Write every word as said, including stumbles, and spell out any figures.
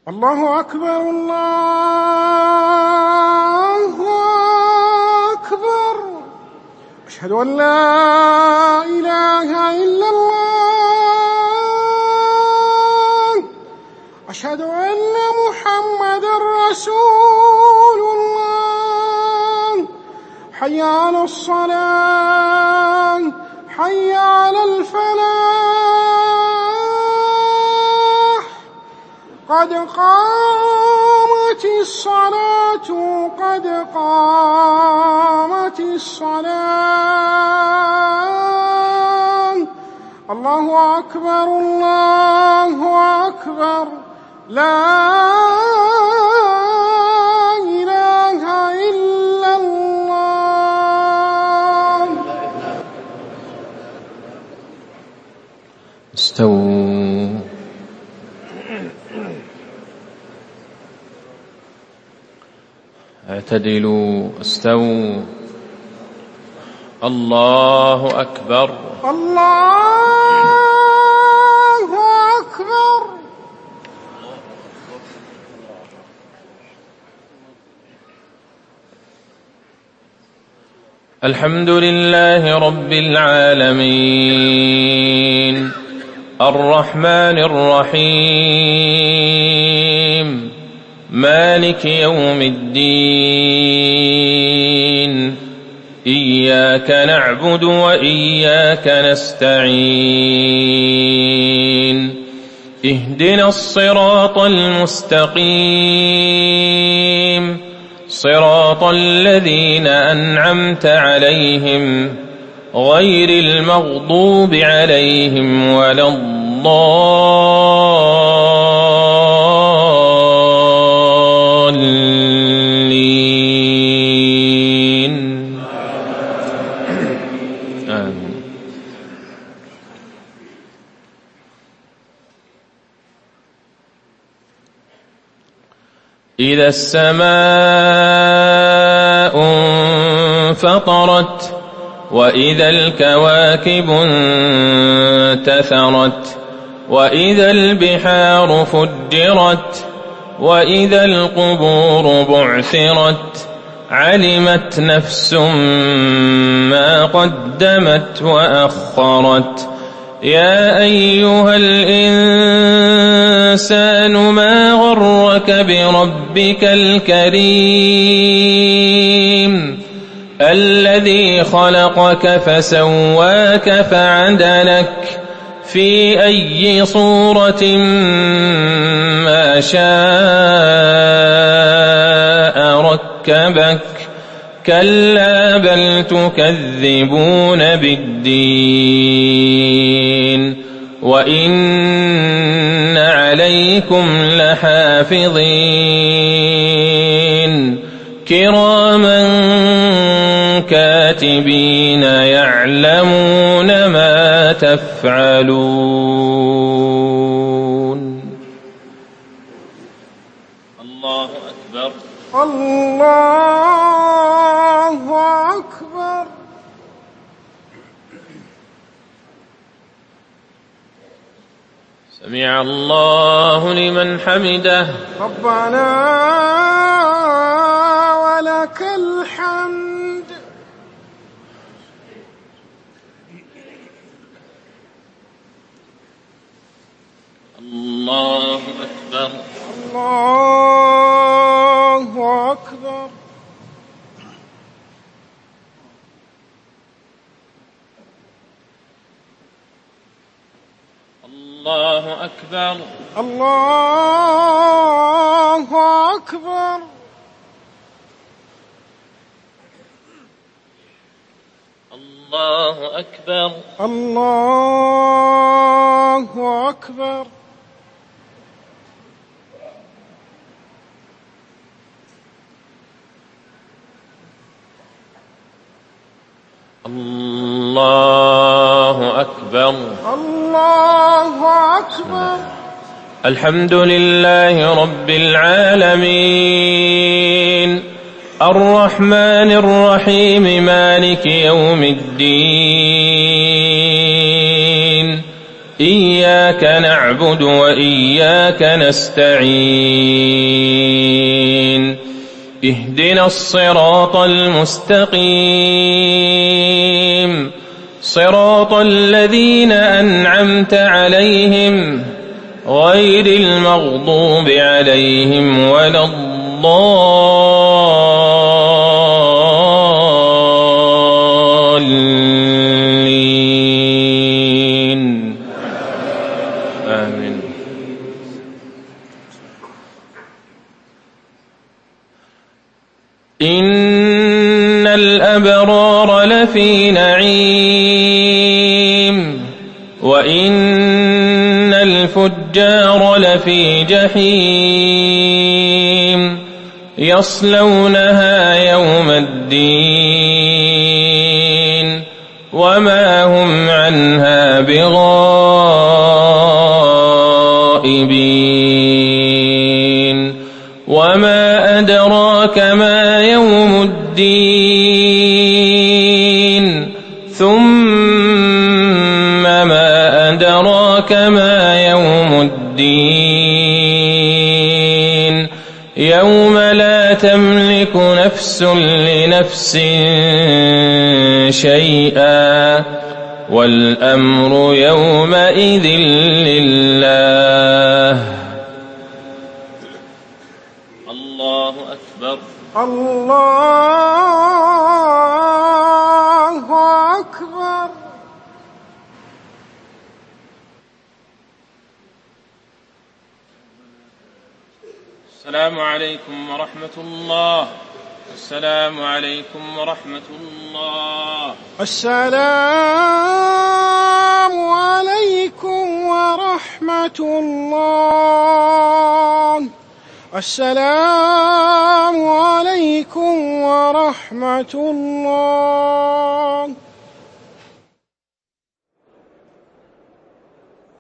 الله أكبر الله أكبر. أشهد أن لا إله إلا الله. أشهد أن محمدًا رسول الله. حي على الصلاة حي على الفلاح. قد قامت الصلاة قد قامت الصلاة. الله أكبر الله أكبر. لا إله إلا الله. استووا. اعتدلوا. استووا. الله أكبر الله أكبر. الحمد لله رب العالمين الرحمن الرحيم مالك يوم الدين. إياك نعبد وإياك نستعين. اهدنا الصراط المستقيم صراط الذين أنعمت عليهم غير المغضوب عليهم ولا الضالين. آمين. إذا السماء انفطرت وإذا الكواكب انتثرت وإذا البحار فجرت وإذا القبور بعثرت علمت نفس ما قدمت وأخرت. يا أيها الإنسان ما غرك بربك الكريم الذي خلقك فسواك فعدلك في أي صورة ما شاء ركبك. كلا بل تكذبون بالدين وإن عليكم لحافظين كراما كاتبين يعلمون ما تفعلون. الله أكبر الله أكبر. سمع الله لمن حمده. ربنا ولك الحمد. الله أكبر الله أكبر. الله أكبر الله أكبر. الله أكبر الله أكبر. الله أكبر الله أكبر. الحمد لله رب العالمين الرحمن الرحيم مالك يوم الدين. إياك نعبد وإياك نستعين اهدنا الصراط المستقيم صراط الذين أنعمت عليهم غير المغضوب عليهم ولا الضالين آمين. إن الأبرار لفي نعيم وإن الفجار لفي جحيم يصلونها يوم الدين وما هم عنها بغائبين وما أدراك ما يوم الدين ثم ما أدراك ما يوم الدين يوم لا تملك نفس لنفس شيئا والأمر يومئذ لله. الله أكبر. الله أكبر. السلام عليكم ورحمة الله. السلام عليكم ورحمة الله. السلام عليكم ورحمة الله. السلام عليكم ورحمة الله.